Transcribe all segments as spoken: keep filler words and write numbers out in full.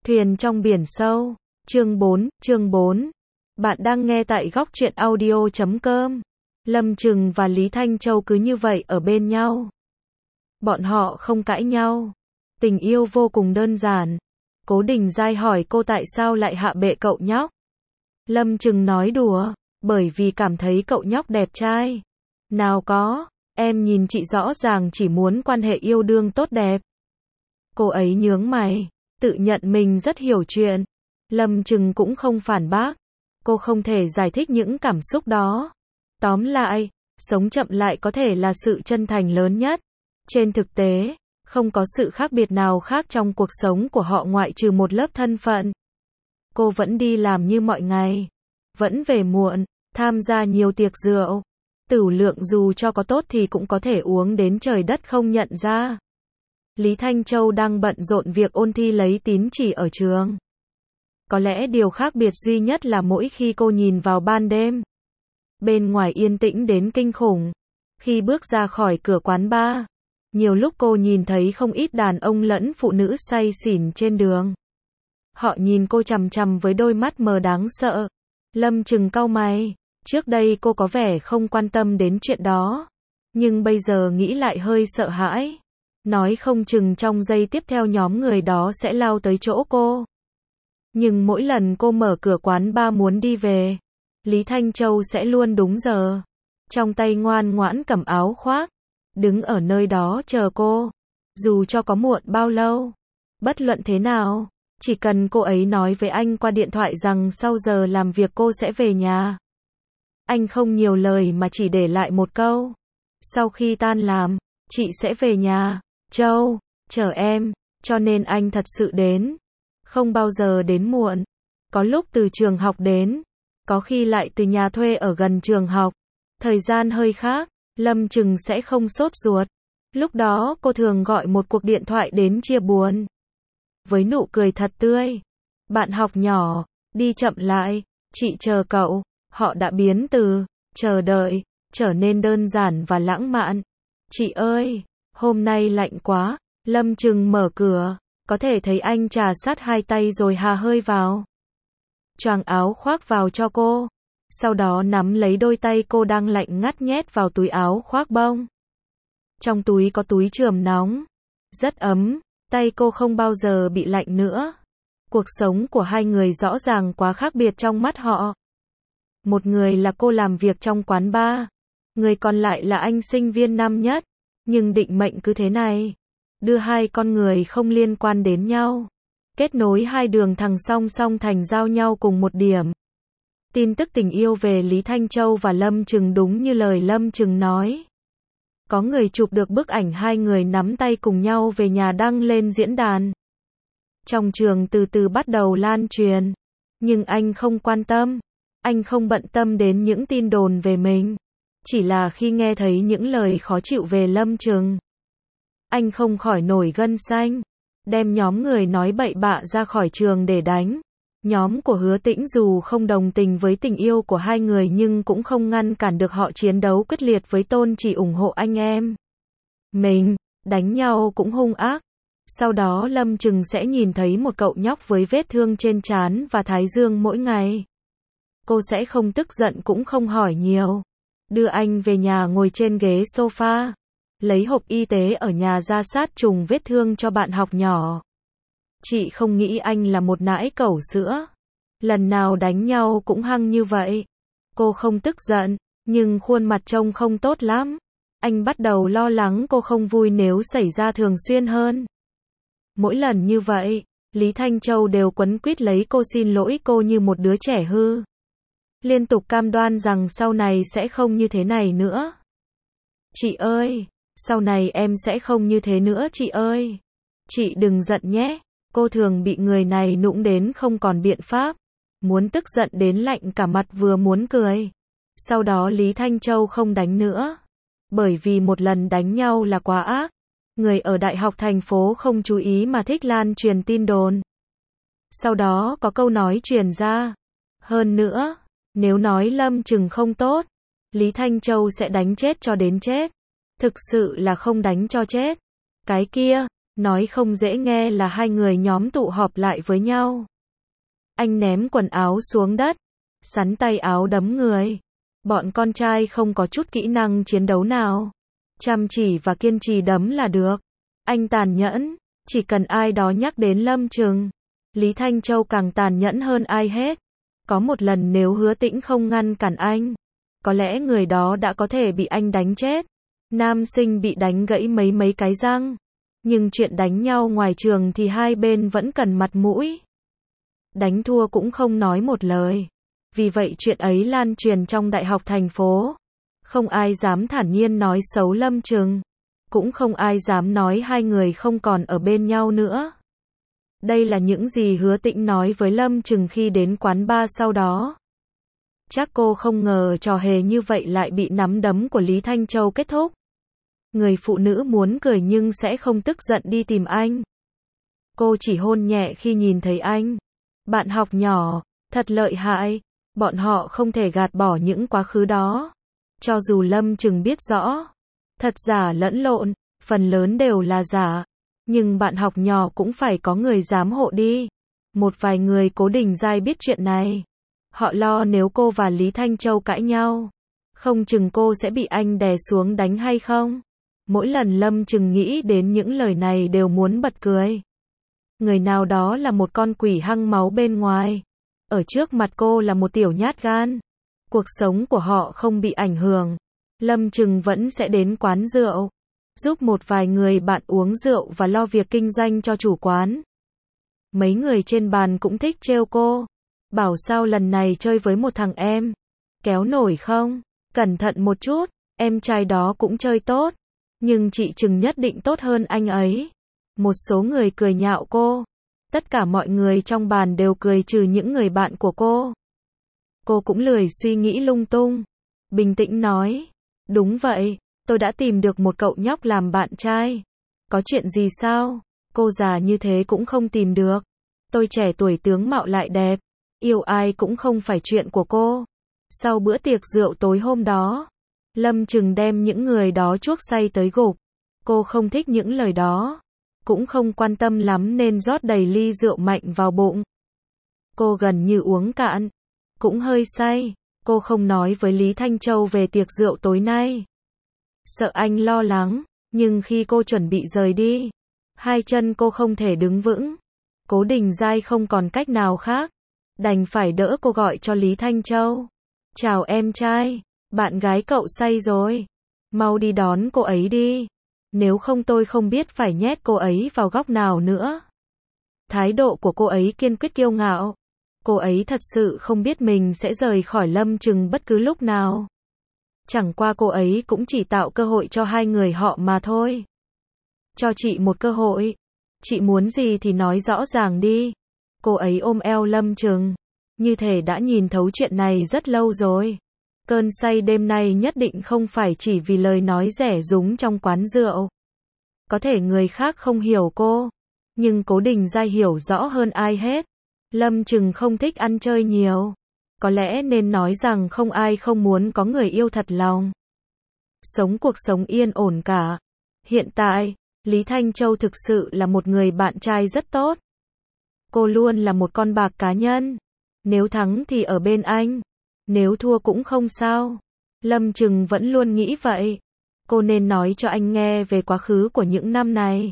Thuyền trong biển sâu, chương bốn, chương bốn. Bạn đang nghe tại góc truyện audio chấm com. Lâm Trừng và Lý Thanh Châu cứ như vậy ở bên nhau. Bọn họ không cãi nhau. Tình yêu vô cùng đơn giản. Cố Đình Giai hỏi cô tại sao lại hạ bệ cậu nhóc. Lâm Trừng nói đùa, bởi vì cảm thấy cậu nhóc đẹp trai. Nào có, em nhìn chị rõ ràng chỉ muốn quan hệ yêu đương tốt đẹp. Cô ấy nhướng mày, tự nhận mình rất hiểu chuyện. Lâm Trừng cũng không phản bác. Cô không thể giải thích những cảm xúc đó. Tóm lại, sống chậm lại có thể là sự chân thành lớn nhất. Trên thực tế, không có sự khác biệt nào khác trong cuộc sống của họ ngoại trừ một lớp thân phận. Cô vẫn đi làm như mọi ngày, vẫn về muộn, tham gia nhiều tiệc rượu. Tửu lượng dù cho có tốt thì cũng có thể uống đến trời đất không nhận ra. Lý Thanh Châu đang bận rộn việc ôn thi lấy tín chỉ ở trường. Có lẽ điều khác biệt duy nhất là mỗi khi cô nhìn vào ban đêm, bên ngoài yên tĩnh đến kinh khủng. Khi bước ra khỏi cửa quán bar, nhiều lúc cô nhìn thấy không ít đàn ông lẫn phụ nữ say xỉn trên đường. Họ nhìn cô chằm chằm với đôi mắt mờ đáng sợ. Lâm Trừng cau mày, trước đây cô có vẻ không quan tâm đến chuyện đó, nhưng bây giờ nghĩ lại hơi sợ hãi. Nói không chừng trong giây tiếp theo nhóm người đó sẽ lao tới chỗ cô. Nhưng mỗi lần cô mở cửa quán bar muốn đi về, Lý Thanh Châu sẽ luôn đúng giờ, trong tay ngoan ngoãn cầm áo khoác, đứng ở nơi đó chờ cô, dù cho có muộn bao lâu. Bất luận thế nào, chỉ cần cô ấy nói với anh qua điện thoại rằng sau giờ làm việc cô sẽ về nhà. Anh không nhiều lời mà chỉ để lại một câu: sau khi tan làm, chị sẽ về nhà. Châu, chờ em, cho nên anh thật sự đến. Không bao giờ đến muộn. Có lúc từ trường học đến, có khi lại từ nhà thuê ở gần trường học. Thời gian hơi khác, Lâm Trừng sẽ không sốt ruột. Lúc đó cô thường gọi một cuộc điện thoại đến chia buồn. Với nụ cười thật tươi. Bạn học nhỏ, đi chậm lại, chị chờ cậu. Họ đã biến từ chờ đợi trở nên đơn giản và lãng mạn. Chị ơi, hôm nay lạnh quá. Lâm Trừng mở cửa, có thể thấy anh trà sát hai tay rồi hà hơi vào. Choàng áo khoác vào cho cô, sau đó nắm lấy đôi tay cô đang lạnh ngắt nhét vào túi áo khoác bông. Trong túi có túi chườm nóng, rất ấm, tay cô không bao giờ bị lạnh nữa. Cuộc sống của hai người rõ ràng quá khác biệt trong mắt họ. Một người là cô làm việc trong quán bar, người còn lại là anh sinh viên năm nhất. Nhưng định mệnh cứ thế này, đưa hai con người không liên quan đến nhau, kết nối hai đường thẳng song song thành giao nhau cùng một điểm. Tin tức tình yêu về Lý Thanh Châu và Lâm Trừng đúng như lời Lâm Trừng nói. Có người chụp được bức ảnh hai người nắm tay cùng nhau về nhà đăng lên diễn đàn. Trong trường từ từ bắt đầu lan truyền, nhưng anh không quan tâm, anh không bận tâm đến những tin đồn về mình. Chỉ là khi nghe thấy những lời khó chịu về Lâm Trừng, anh không khỏi nổi gân xanh, đem nhóm người nói bậy bạ ra khỏi trường để đánh. Nhóm của Hứa Tĩnh dù không đồng tình với tình yêu của hai người nhưng cũng không ngăn cản được họ chiến đấu quyết liệt với Tôn chỉ ủng hộ anh em mình, đánh nhau cũng hung ác. Sau đó Lâm Trừng sẽ nhìn thấy một cậu nhóc với vết thương trên trán và thái dương mỗi ngày. Cô sẽ không tức giận cũng không hỏi nhiều. Đưa anh về nhà ngồi trên ghế sofa, lấy hộp y tế ở nhà ra sát trùng vết thương cho bạn học nhỏ. Chị không nghĩ anh là một nãi cẩu sữa. Lần nào đánh nhau cũng hăng như vậy. Cô không tức giận, nhưng khuôn mặt trông không tốt lắm. Anh bắt đầu lo lắng cô không vui nếu xảy ra thường xuyên hơn. Mỗi lần như vậy, Lý Thanh Châu đều quấn quýt lấy cô xin lỗi cô như một đứa trẻ hư. Liên tục cam đoan rằng sau này sẽ không như thế này nữa. Chị ơi, sau này em sẽ không như thế nữa chị ơi. Chị đừng giận nhé. Cô thường bị người này nũng đến không còn biện pháp. Muốn tức giận đến lạnh cả mặt vừa muốn cười. Sau đó Lý Thanh Châu không đánh nữa. Bởi vì một lần đánh nhau là quá ác. Người ở đại học thành phố không chú ý mà thích lan truyền tin đồn. Sau đó có câu nói truyền ra. Hơn nữa, nếu nói Lâm Trừng không tốt, Lý Thanh Châu sẽ đánh chết cho đến chết. Thực sự là không đánh cho chết. Cái kia, Nói không dễ nghe là hai người nhóm tụ họp lại với nhau. Anh ném quần áo xuống đất, sắn tay áo đấm người. Bọn con trai không có chút kỹ năng chiến đấu nào. Chăm chỉ và kiên trì đấm là được. Anh tàn nhẫn, chỉ cần ai đó nhắc đến Lâm Trừng, Lý Thanh Châu càng tàn nhẫn hơn ai hết. Có một lần nếu Hứa Tĩnh không ngăn cản anh, có lẽ người đó đã có thể bị anh đánh chết. Nam sinh bị đánh gãy mấy mấy cái răng. Nhưng chuyện đánh nhau ngoài trường thì hai bên vẫn cần mặt mũi. Đánh thua cũng không nói một lời. Vì vậy chuyện ấy lan truyền trong đại học thành phố. Không ai dám thản nhiên nói xấu Lâm Trừng. Cũng không ai dám nói hai người không còn ở bên nhau nữa. Đây là những gì Hứa Tĩnh nói với Lâm Trừng khi đến quán bar sau đó. Chắc cô không ngờ trò hề như vậy lại bị nắm đấm của Lý Thanh Châu kết thúc. Người phụ nữ muốn cười nhưng sẽ không tức giận đi tìm anh. Cô chỉ hôn nhẹ khi nhìn thấy anh. Bạn học nhỏ, thật lợi hại. Bọn họ không thể gạt bỏ những quá khứ đó. Cho dù Lâm Trừng biết rõ, thật giả lẫn lộn, phần lớn đều là giả. Nhưng bạn học nhỏ cũng phải có người giám hộ đi. Một vài người cố tình dai biết chuyện này. Họ lo nếu cô và Lý Thanh Châu cãi nhau, không chừng cô sẽ bị anh đè xuống đánh hay không. Mỗi lần Lâm Trừng nghĩ đến những lời này đều muốn bật cười. Người nào đó là một con quỷ hăng máu bên ngoài. Ở trước mặt cô là một tiểu nhát gan. Cuộc sống của họ không bị ảnh hưởng. Lâm Trừng vẫn sẽ đến quán rượu, giúp một vài người bạn uống rượu và lo việc kinh doanh cho chủ quán. Mấy người trên bàn cũng thích trêu cô. Bảo sao lần này chơi với một thằng em. Kéo nổi không? Cẩn thận một chút, em trai đó cũng chơi tốt. Nhưng chị Trừng nhất định tốt hơn anh ấy. Một số người cười nhạo cô. Tất cả mọi người trong bàn đều cười trừ những người bạn của cô. Cô cũng lười suy nghĩ lung tung. Bình tĩnh nói. Đúng vậy, tôi đã tìm được một cậu nhóc làm bạn trai. Có chuyện gì sao? Cô già như thế cũng không tìm được. Tôi trẻ tuổi tướng mạo lại đẹp. Yêu ai cũng không phải chuyện của cô. Sau bữa tiệc rượu tối hôm đó, Lâm Trừng đem những người đó chuốc say tới gục. Cô không thích những lời đó. Cũng không quan tâm lắm nên rót đầy ly rượu mạnh vào bụng. Cô gần như uống cạn. Cũng hơi say. Cô không nói với Lý Thanh Châu về tiệc rượu tối nay. Sợ anh lo lắng. Nhưng khi cô chuẩn bị rời đi, hai chân cô không thể đứng vững. Cố Đình Giai không còn cách nào khác. Đành phải đỡ cô gọi cho Lý Thanh Châu. Chào em trai. Bạn gái cậu say rồi. Mau đi đón cô ấy đi. Nếu không tôi không biết phải nhét cô ấy vào góc nào nữa. Thái độ của cô ấy kiên quyết kiêu ngạo. Cô ấy thật sự không biết mình sẽ rời khỏi Lâm Trừng bất cứ lúc nào. Chẳng qua cô ấy cũng chỉ tạo cơ hội cho hai người họ mà thôi. Cho chị một cơ hội. Chị muốn gì thì nói rõ ràng đi. Cô ấy ôm eo Lâm Trừng. Như thể đã nhìn thấu chuyện này rất lâu rồi. Cơn say đêm nay nhất định không phải chỉ vì lời nói rẻ rúng trong quán rượu. Có thể người khác không hiểu cô. Nhưng Cố Đình Giai hiểu rõ hơn ai hết. Lâm Trừng không thích ăn chơi nhiều. Có lẽ nên nói rằng không ai không muốn có người yêu thật lòng. Sống cuộc sống yên ổn cả. Hiện tại, Lý Thanh Châu thực sự là một người bạn trai rất tốt. Cô luôn là một con bạc cá nhân. Nếu thắng thì ở bên anh. Nếu thua cũng không sao. Lâm Trừng vẫn luôn nghĩ vậy. Cô nên nói cho anh nghe về quá khứ của những năm này.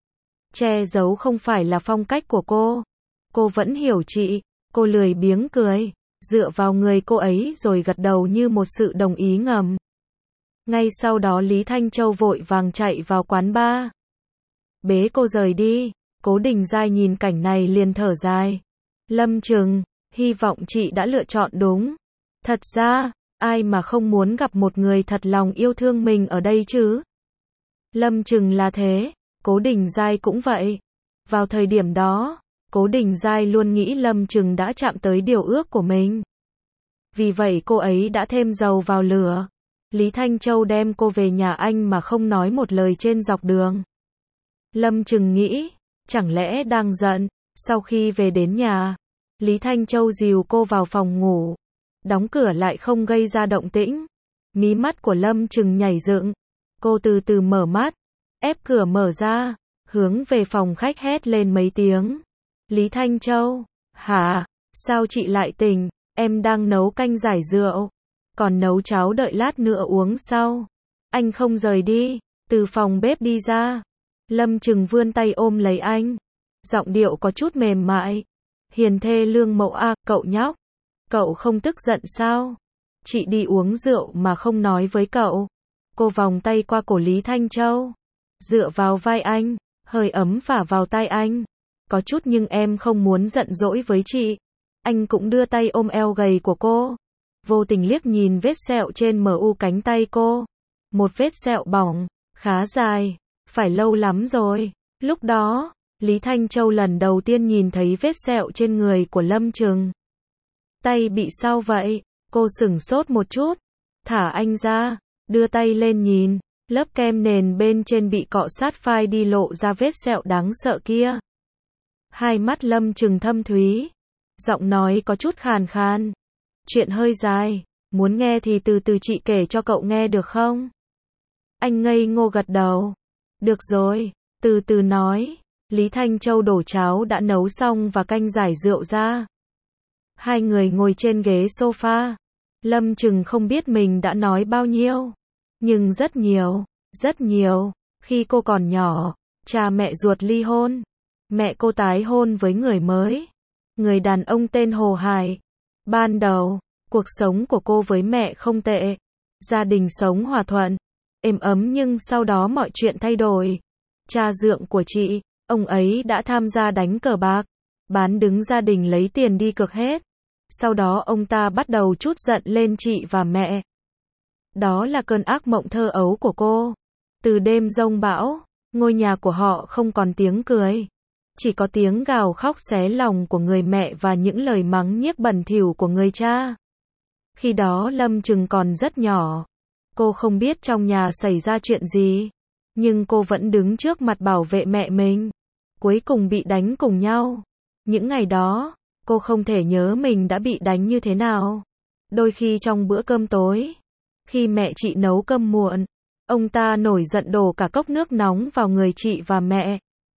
Che giấu không phải là phong cách của cô. Cô vẫn hiểu chị. Cô lười biếng cười, dựa vào người cô ấy rồi gật đầu như một sự đồng ý ngầm. Ngay sau đó Lý Thanh Châu vội vàng chạy vào quán bar. Bế cô rời đi. Cố Đình Giai nhìn cảnh này liền thở dài. Lâm Trừng, hy vọng chị đã lựa chọn đúng. Thật ra, ai mà không muốn gặp một người thật lòng yêu thương mình ở đây chứ? Lâm Trừng là thế, Cố Đình Giai cũng vậy. Vào thời điểm đó, Cố Đình Giai luôn nghĩ Lâm Trừng đã chạm tới điều ước của mình. Vì vậy cô ấy đã thêm dầu vào lửa. Lý Thanh Châu đem cô về nhà anh mà không nói một lời trên dọc đường. Lâm Trừng nghĩ, chẳng lẽ đang giận. Sau khi về đến nhà, Lý Thanh Châu dìu cô vào phòng ngủ. Đóng cửa lại không gây ra động tĩnh. Mí mắt của Lâm Trừng nhảy dựng. Cô từ từ mở mắt. Ép cửa mở ra. hướng về phòng khách hét lên mấy tiếng. Lý Thanh Châu, hả, sao chị lại tỉnh, em đang nấu canh giải rượu, còn nấu cháo đợi lát nữa uống sau. Anh không rời đi, từ phòng bếp đi ra. Lâm Trừng vươn tay ôm lấy anh, giọng điệu có chút mềm mại. Hiền thê lương mẫu à, cậu nhóc, cậu không tức giận sao? Chị đi uống rượu mà không nói với cậu. Cô vòng tay qua cổ Lý Thanh Châu, dựa vào vai anh, hơi ấm phả vào tai anh. Có chút nhưng em không muốn giận dỗi với chị. Anh cũng đưa tay ôm eo gầy của cô, vô tình liếc nhìn vết sẹo trên mờ u cánh tay cô. Một vết sẹo bỏng, khá dài, phải lâu lắm rồi. Lúc đó, Lý Thanh Châu lần đầu tiên nhìn thấy vết sẹo trên người của Lâm Trừng. Tay bị sao vậy? Cô sửng sốt một chút, thả anh ra, đưa tay lên nhìn, lớp kem nền bên trên bị cọ sát phai đi lộ ra vết sẹo đáng sợ kia. Hai mắt Lâm Trừng thâm thúy, giọng nói có chút khàn khàn. Chuyện hơi dài, muốn nghe thì từ từ chị kể cho cậu nghe được không? Anh ngây ngô gật đầu. Được rồi, từ từ nói. Lý Thanh Châu đổ cháo đã nấu xong và canh giải rượu ra. Hai người ngồi trên ghế sofa. Lâm Trừng không biết mình đã nói bao nhiêu, nhưng rất nhiều, rất nhiều. Khi cô còn nhỏ, cha mẹ ruột ly hôn. Mẹ cô tái hôn với người mới, người đàn ông tên Hồ Hải. Ban đầu, cuộc sống của cô với mẹ không tệ, gia đình sống hòa thuận, êm ấm, nhưng sau đó mọi chuyện thay đổi. Cha dượng của chị, ông ấy đã tham gia đánh cờ bạc, bán đứng gia đình lấy tiền đi cược hết. Sau đó ông ta bắt đầu trút giận lên chị và mẹ. Đó là cơn ác mộng thơ ấu của cô. Từ đêm giông bão, ngôi nhà của họ không còn tiếng cười, chỉ có tiếng gào khóc xé lòng của người mẹ và những lời mắng nhiếc bẩn thỉu của người cha. Khi đó Lâm Trừng còn rất nhỏ, cô không biết trong nhà xảy ra chuyện gì, nhưng cô vẫn đứng trước mặt bảo vệ mẹ mình. Cuối cùng bị đánh cùng nhau. Những ngày đó, cô không thể nhớ mình đã bị đánh như thế nào. Đôi khi trong bữa cơm tối, khi mẹ chị nấu cơm muộn, ông ta nổi giận đổ cả cốc nước nóng vào người chị và mẹ.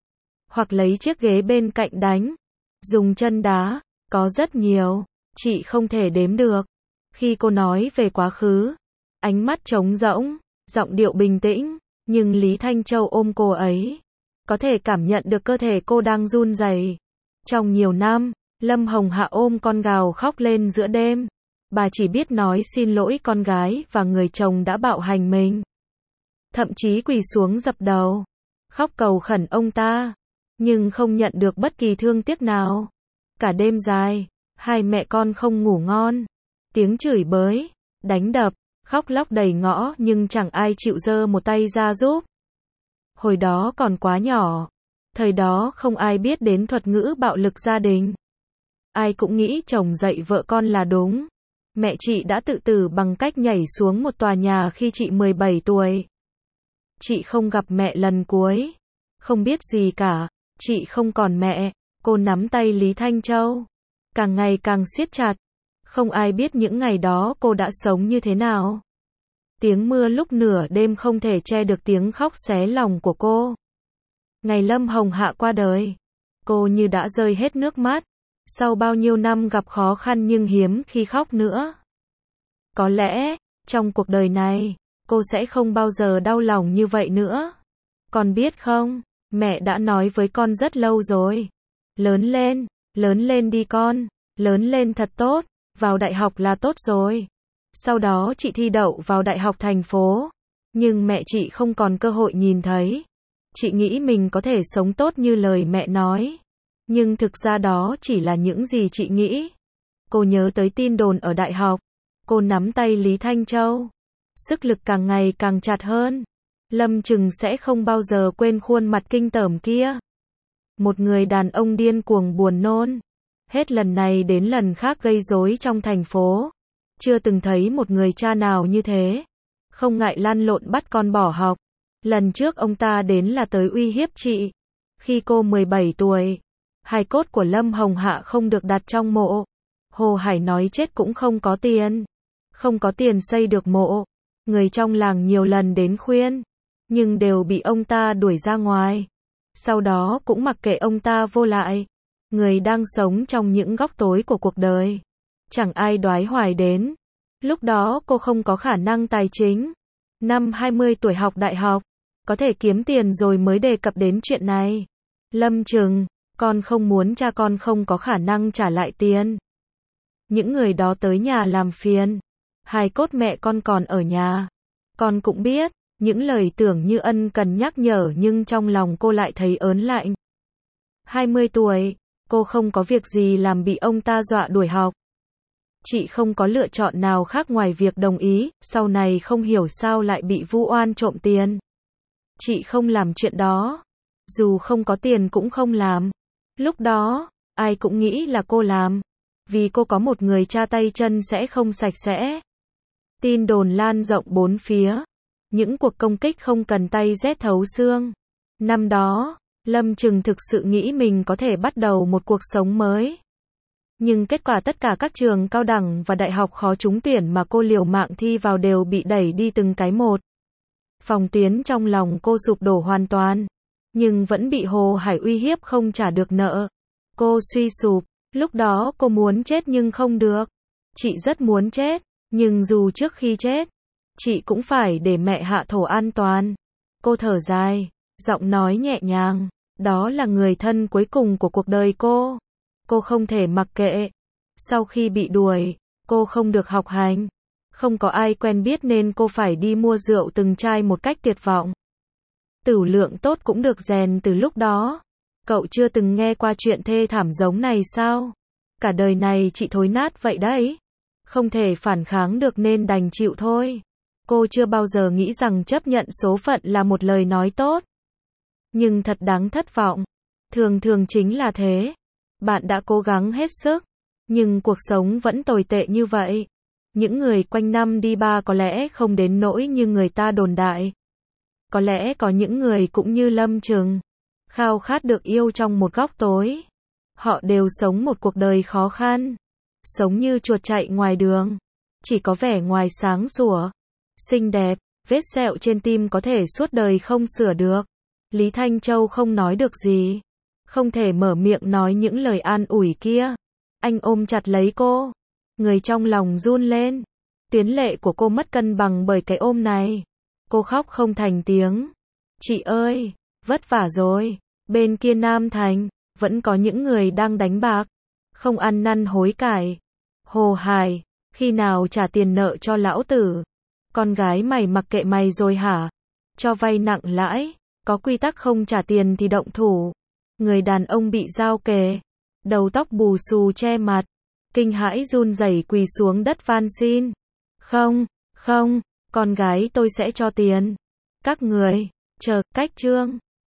Hoặc lấy chiếc ghế bên cạnh đánh, dùng chân đá, có rất nhiều, chị không thể đếm được. Khi cô nói về quá khứ, ánh mắt trống rỗng, giọng điệu bình tĩnh, nhưng Lý Thanh Châu ôm cô ấy, có thể cảm nhận được cơ thể cô đang run rẩy. Trong nhiều năm, Lâm Hồng Hạ ôm con gào khóc lên giữa đêm. Bà chỉ biết nói xin lỗi con gái và người chồng đã bạo hành mình. Thậm chí quỳ xuống dập đầu, khóc cầu khẩn ông ta, nhưng không nhận được bất kỳ thương tiếc nào. Cả đêm dài, hai mẹ con không ngủ ngon. Tiếng chửi bới, đánh đập, khóc lóc đầy ngõ, nhưng chẳng ai chịu giơ một tay ra giúp. Hồi đó còn quá nhỏ, thời đó không ai biết đến thuật ngữ bạo lực gia đình. Ai cũng nghĩ chồng dạy vợ con là đúng. Mẹ chị đã tự tử bằng cách nhảy xuống một tòa nhà khi chị mười bảy tuổi. Chị không gặp mẹ lần cuối, không biết gì cả, chị không còn mẹ. Cô nắm tay Lý Thanh Châu, càng ngày càng siết chặt. Không ai biết những ngày đó cô đã sống như thế nào. Tiếng mưa lúc nửa đêm không thể che được tiếng khóc xé lòng của cô. Ngày Lâm Hồng Hạ qua đời, cô như đã rơi hết nước mắt. Sau bao nhiêu năm gặp khó khăn nhưng hiếm khi khóc nữa. Có lẽ, trong cuộc đời này, cô sẽ không bao giờ đau lòng như vậy nữa. Con biết không, mẹ đã nói với con rất lâu rồi. Lớn lên, lớn lên đi con, lớn lên thật tốt, vào đại học là tốt rồi. Sau đó chị thi đậu vào đại học thành phố, nhưng mẹ chị không còn cơ hội nhìn thấy. Chị nghĩ mình có thể sống tốt như lời mẹ nói. Nhưng thực ra đó chỉ là những gì chị nghĩ. Cô nhớ tới tin đồn ở đại học. Cô nắm tay Lý Thanh Châu. Sức lực càng ngày càng chặt hơn. Lâm Trừng sẽ không bao giờ quên khuôn mặt kinh tởm kia. Một người đàn ông điên cuồng buồn nôn. Hết lần này đến lần khác gây rối trong thành phố. Chưa từng thấy một người cha nào như thế. Không ngại lăn lộn bắt con bỏ học. Lần trước ông ta đến là tới uy hiếp chị. Khi cô mười bảy tuổi. Hài cốt của Lâm Hồng Hạ không được đặt trong mộ. Hồ Hải nói chết cũng không có tiền. Không có tiền xây được mộ. Người trong làng nhiều lần đến khuyên, nhưng đều bị ông ta đuổi ra ngoài. sau đó cũng mặc kệ ông ta vô lại. Người đang sống trong những góc tối của cuộc đời. Chẳng ai đoái hoài đến. Lúc đó cô không có khả năng tài chính. Năm hai mươi tuổi học đại học, có thể kiếm tiền rồi mới đề cập đến chuyện này. Lâm Trừng, con không muốn cha con không có khả năng trả lại tiền. Những người đó tới nhà làm phiền. Hài cốt mẹ con còn ở nhà. Con cũng biết, những lời tưởng như ân cần nhắc nhở nhưng trong lòng cô lại thấy ớn lạnh. hai mươi tuổi, cô không có việc gì làm bị ông ta dọa đuổi học. Chị không có lựa chọn nào khác ngoài việc đồng ý, sau này không hiểu sao lại bị vu oan trộm tiền. Chị không làm chuyện đó. Dù không có tiền cũng không làm. Lúc đó, ai cũng nghĩ là cô làm. Vì cô có một người cha tay chân sẽ không sạch sẽ. Tin đồn lan rộng bốn phía. Những cuộc công kích không cần tay rét thấu xương. Năm đó, Lâm Trừng thực sự nghĩ mình có thể bắt đầu một cuộc sống mới. Nhưng kết quả tất cả các trường cao đẳng và đại học khó trúng tuyển mà cô liều mạng thi vào đều bị đẩy đi từng cái một. Phòng tuyến trong lòng cô sụp đổ hoàn toàn. Nhưng vẫn bị Hồ Hải uy hiếp không trả được nợ. Cô suy sụp. Lúc đó cô muốn chết nhưng không được. Chị rất muốn chết. Nhưng dù trước khi chết, chị cũng phải để mẹ hạ thổ an toàn. Cô thở dài, giọng nói nhẹ nhàng. Đó là người thân cuối cùng của cuộc đời cô. Cô không thể mặc kệ. Sau khi bị đuổi, cô không được học hành. Không có ai quen biết nên cô phải đi mua rượu từng chai một cách tuyệt vọng. Tửu lượng tốt cũng được rèn từ lúc đó. Cậu chưa từng nghe qua chuyện thê thảm giống này sao? Cả đời này chị thối nát vậy đấy. Không thể phản kháng được nên đành chịu thôi. Cô chưa bao giờ nghĩ rằng chấp nhận số phận là một lời nói tốt. Nhưng thật đáng thất vọng. Thường thường chính là thế. Bạn đã cố gắng hết sức, nhưng cuộc sống vẫn tồi tệ như vậy. Những người quanh năm đi ba có lẽ không đến nỗi như người ta đồn đại. Có lẽ có những người cũng như Lâm Trừng, khao khát được yêu trong một góc tối. Họ đều sống một cuộc đời khó khăn, sống như chuột chạy ngoài đường, chỉ có vẻ ngoài sáng sủa, xinh đẹp, vết sẹo trên tim có thể suốt đời không sửa được. Lý Thanh Châu không nói được gì, không thể mở miệng nói những lời an ủi kia. Anh ôm chặt lấy cô, người trong lòng run lên. Tuyến lệ của cô mất cân bằng bởi cái ôm này. Cô khóc không thành tiếng. Chị ơi, vất vả rồi. Bên kia Nam Thành, vẫn có những người đang đánh bạc, không ăn năn hối cải. Hồ Hải, khi nào trả tiền nợ cho lão tử? Con gái mày mặc kệ mày rồi hả? Cho vay nặng lãi, có quy tắc không trả tiền thì động thủ. Người đàn ông bị dao kề, đầu tóc bù xù che mặt, kinh hãi run rẩy quỳ xuống đất van xin. Không, không, con gái tôi sẽ cho tiền. Các người, chờ, cách chương.